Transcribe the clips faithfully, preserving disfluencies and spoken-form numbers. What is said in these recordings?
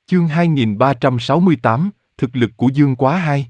Chương hai nghìn ba trăm sáu mươi tám, thực lực của Dương Quá hai.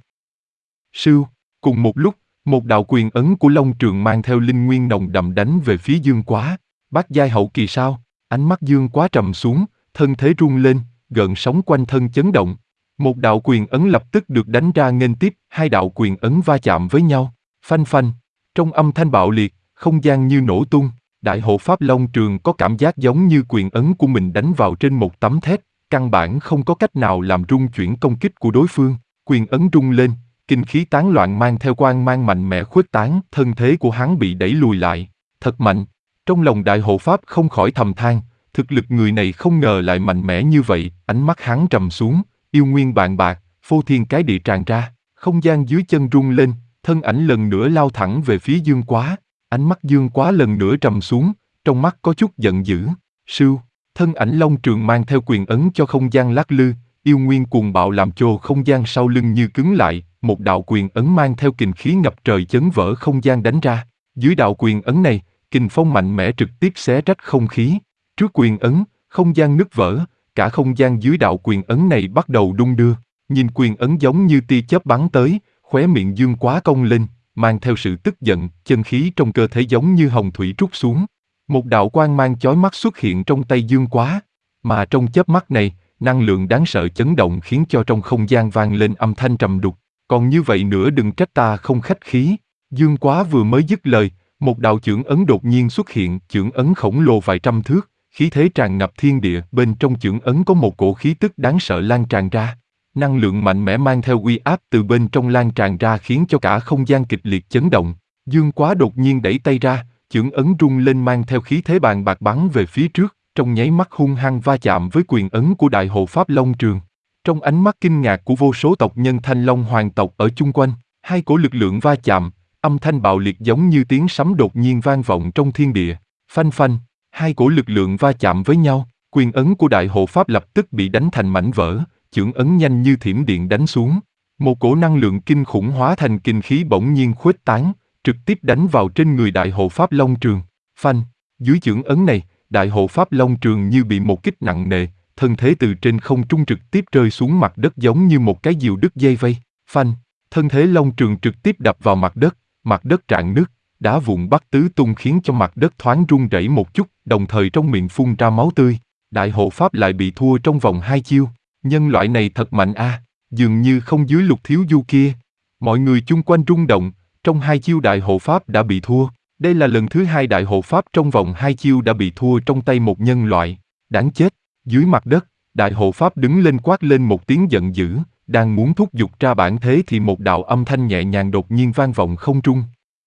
Sưu, cùng một lúc, một đạo quyền ấn của Long Trường mang theo linh nguyên nồng đậm đánh về phía Dương Quá. Bát giai hậu kỳ sao? Ánh mắt Dương Quá trầm xuống, thân thế rung lên, gợn sóng quanh thân chấn động. Một đạo quyền ấn lập tức được đánh ra nghênh tiếp, hai đạo quyền ấn va chạm với nhau. Phanh phanh, trong âm thanh bạo liệt, không gian như nổ tung. Đại hộ pháp Long Trường có cảm giác giống như quyền ấn của mình đánh vào trên một tấm thép, căn bản không có cách nào làm rung chuyển công kích của đối phương. Quyền ấn rung lên, kinh khí tán loạn mang theo quang mang mạnh mẽ khuếch tán, thân thế của hắn bị đẩy lùi lại. Thật mạnh. Trong lòng đại hộ pháp không khỏi thầm than, thực lực người này không ngờ lại mạnh mẽ như vậy. Ánh mắt hắn trầm xuống, yêu nguyên bàn bạc, phô thiên cái địa tràn ra, không gian dưới chân rung lên, thân ảnh lần nữa lao thẳng về phía Dương Quá. Ánh mắt Dương Quá lần nữa trầm xuống, trong mắt có chút giận dữ. Sưu, thân ảnh Long Trường mang theo quyền ấn cho không gian lắc lư, yêu nguyên cuồng bạo làm cho không gian sau lưng như cứng lại, một đạo quyền ấn mang theo kình khí ngập trời chấn vỡ không gian đánh ra. Dưới đạo quyền ấn này, kình phong mạnh mẽ trực tiếp xé rách không khí. Trước quyền ấn, không gian nứt vỡ, cả không gian dưới đạo quyền ấn này bắt đầu đung đưa. Nhìn quyền ấn giống như tia chớp bắn tới, khóe miệng Dương Quá cong lên, mang theo sự tức giận, chân khí trong cơ thể giống như hồng thủy trút xuống. Một đạo quang mang chói mắt xuất hiện trong tay Dương Quá, mà trong chớp mắt này, năng lượng đáng sợ chấn động khiến cho trong không gian vang lên âm thanh trầm đục. Còn như vậy nữa đừng trách ta không khách khí. Dương Quá vừa mới dứt lời, một đạo chưởng ấn đột nhiên xuất hiện, chưởng ấn khổng lồ vài trăm thước, khí thế tràn ngập thiên địa, bên trong chưởng ấn có một cổ khí tức đáng sợ lan tràn ra. Năng lượng mạnh mẽ mang theo uy áp từ bên trong lan tràn ra khiến cho cả không gian kịch liệt chấn động. Dương Quá đột nhiên đẩy tay ra, chưởng ấn rung lên mang theo khí thế bàn bạc bắn về phía trước, trong nháy mắt hung hăng va chạm với quyền ấn của đại hộ pháp Long Trường. Trong ánh mắt kinh ngạc của vô số tộc nhân Thanh Long hoàng tộc ở chung quanh, hai cổ lực lượng va chạm, âm thanh bạo liệt giống như tiếng sấm đột nhiên vang vọng trong thiên địa. Phanh phanh, hai cổ lực lượng va chạm với nhau, quyền ấn của đại hộ pháp lập tức bị đánh thành mảnh vỡ. Chưởng ấn nhanh như thiểm điện đánh xuống. Một cổ năng lượng kinh khủng hóa thành kình khí bỗng nhiên khuếch tán, trực tiếp đánh vào trên người đại hộ pháp Long Trường. Phanh, dưới chưởng ấn này, đại hộ pháp Long Trường như bị một kích nặng nề, thân thế từ trên không trung trực tiếp rơi xuống mặt đất giống như một cái diều đứt dây vây. Phanh, thân thế Long Trường trực tiếp đập vào mặt đất, mặt đất rạn nứt, đá vụn bắt tứ tung khiến cho mặt đất thoáng rung rẩy một chút, đồng thời trong miệng phun ra máu tươi. Đại hộ pháp lại bị thua trong vòng hai chiêu. Nhân loại này thật mạnh a, à, dường như không dưới Lục Thiếu Du kia. Mọi người chung quanh rung động, trong hai chiêu đại hộ pháp đã bị thua. Đây là lần thứ hai đại hộ pháp trong vòng hai chiêu đã bị thua trong tay một nhân loại. Đáng chết, dưới mặt đất, đại hộ pháp đứng lên quát lên một tiếng giận dữ, đang muốn thúc giục ra bản thế thì một đạo âm thanh nhẹ nhàng đột nhiên vang vọng không trung.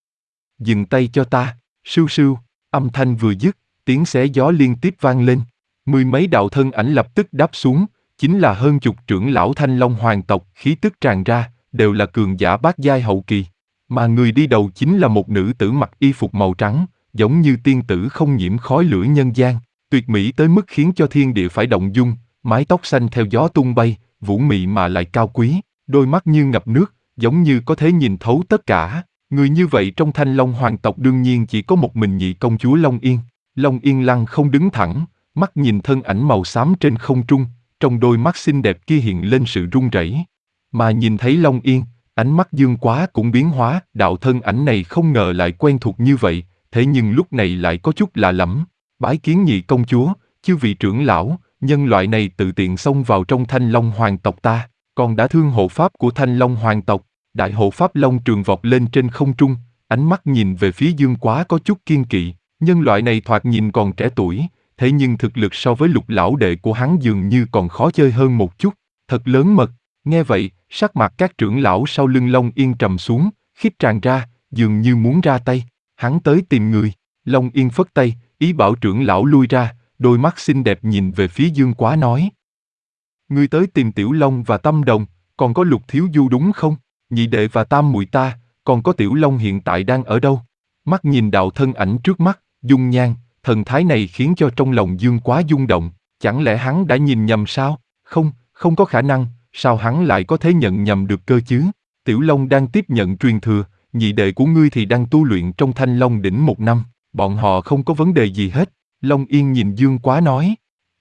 Dừng tay cho ta, sưu sưu, âm thanh vừa dứt, tiếng xé gió liên tiếp vang lên. Mười mấy đạo thân ảnh lập tức đáp xuống. Chính là hơn chục trưởng lão Thanh Long hoàng tộc, khí tức tràn ra, đều là cường giả bát giai hậu kỳ. Mà người đi đầu chính là một nữ tử mặc y phục màu trắng, giống như tiên tử không nhiễm khói lửa nhân gian, tuyệt mỹ tới mức khiến cho thiên địa phải động dung, mái tóc xanh theo gió tung bay, vũ mị mà lại cao quý, đôi mắt như ngập nước, giống như có thể nhìn thấu tất cả. Người như vậy trong Thanh Long hoàng tộc đương nhiên chỉ có một mình nhị công chúa Long Yên. Long Yên lăng không đứng thẳng, mắt nhìn thân ảnh màu xám trên không trung. Trong đôi mắt xinh đẹp kia hiện lên sự run rẩy. Mà nhìn thấy Long Yên, ánh mắt Dương Quá cũng biến hóa, đạo thân ảnh này không ngờ lại quen thuộc như vậy, thế nhưng lúc này lại có chút lạ lẫm. Bái kiến nhị công chúa, chư vị trưởng lão, nhân loại này tự tiện xông vào trong Thanh Long hoàng tộc ta, còn đã thương hộ pháp của Thanh Long hoàng tộc. Đại hộ pháp Long Trường vọt lên trên không trung, ánh mắt nhìn về phía Dương Quá có chút kiên kỵ. Nhân loại này thoạt nhìn còn trẻ tuổi, thế nhưng thực lực so với Lục lão đệ của hắn dường như còn khó chơi hơn một chút, thật lớn mật. Nghe vậy, sắc mặt các trưởng lão sau lưng Long Yên trầm xuống, khiếp tràn ra, dường như muốn ra tay. Hắn tới tìm người. Long Yên phất tay, ý bảo trưởng lão lui ra, đôi mắt xinh đẹp nhìn về phía Dương Quá nói: Ngươi tới tìm Tiểu Long và Tâm Đồng, còn có Lục Thiếu Du đúng không? Nhị đệ và tam muội ta, còn có Tiểu Long hiện tại đang ở đâu? Mắt nhìn đạo thân ảnh trước mắt, dung nhan, thần thái này khiến cho trong lòng Dương Quá rung động. Chẳng lẽ hắn đã nhìn nhầm sao? Không, không có khả năng, sao hắn lại có thể nhận nhầm được cơ chứ? Tiểu Long đang tiếp nhận truyền thừa, nhị đệ của ngươi thì đang tu luyện trong Thanh Long đỉnh một năm, bọn họ không có vấn đề gì hết. Long Yên nhìn Dương Quá nói.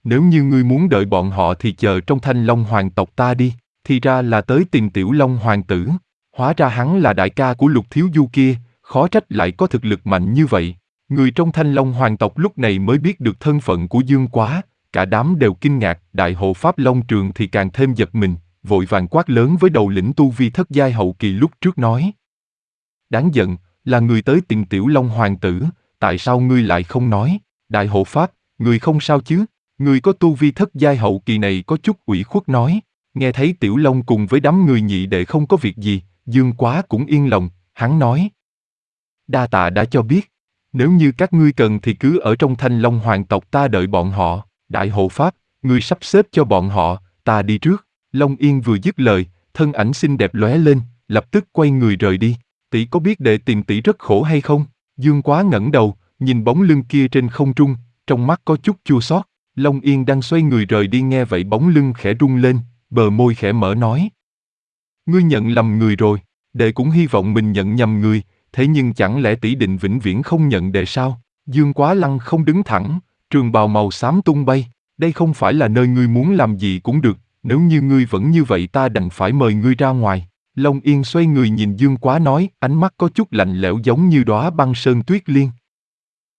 Nếu như ngươi muốn đợi bọn họ thì chờ trong Thanh Long hoàng tộc ta đi. Thì ra là tới tìm Tiểu Long hoàng tử. Hóa ra hắn là đại ca của Lục Thiếu Du kia, khó trách lại có thực lực mạnh như vậy. Người trong Thanh Long hoàng tộc lúc này mới biết được thân phận của Dương Quá, cả đám đều kinh ngạc, đại hộ pháp Long Trường thì càng thêm giật mình, vội vàng quát lớn với đầu lĩnh tu vi thất giai hậu kỳ lúc trước nói. Đáng giận, là người tới tìm Tiểu Long hoàng tử, tại sao ngươi lại không nói? Đại hộ pháp, người không sao chứ? Người có tu vi thất giai hậu kỳ này có chút ủy khuất nói. Nghe thấy Tiểu Long cùng với đám người nhị đệ không có việc gì, Dương Quá cũng yên lòng, hắn nói. Đa tạ đã cho biết. Nếu như các ngươi cần thì cứ ở trong Thanh Long hoàng tộc ta đợi bọn họ. Đại hộ pháp, ngươi sắp xếp cho bọn họ, ta đi trước. Long Yên vừa dứt lời, thân ảnh xinh đẹp lóe lên, lập tức quay người rời đi. Tỷ có biết đệ tìm tỷ rất khổ hay không? Dương Quá ngẩng đầu, nhìn bóng lưng kia trên không trung, trong mắt có chút chua xót. Long Yên đang xoay người rời đi nghe vậy bóng lưng khẽ rung lên, bờ môi khẽ mở nói. Ngươi nhận lầm người rồi, đệ cũng hy vọng mình nhận nhầm người, thế nhưng chẳng lẽ tỷ định vĩnh viễn không nhận đệ sao? Dương Quá lăng không đứng thẳng, trường bào màu xám tung bay, đây không phải là nơi ngươi muốn làm gì cũng được, nếu như ngươi vẫn như vậy ta đành phải mời ngươi ra ngoài. Long Yên xoay người nhìn Dương Quá nói, ánh mắt có chút lạnh lẽo giống như đóa băng sơn tuyết liên.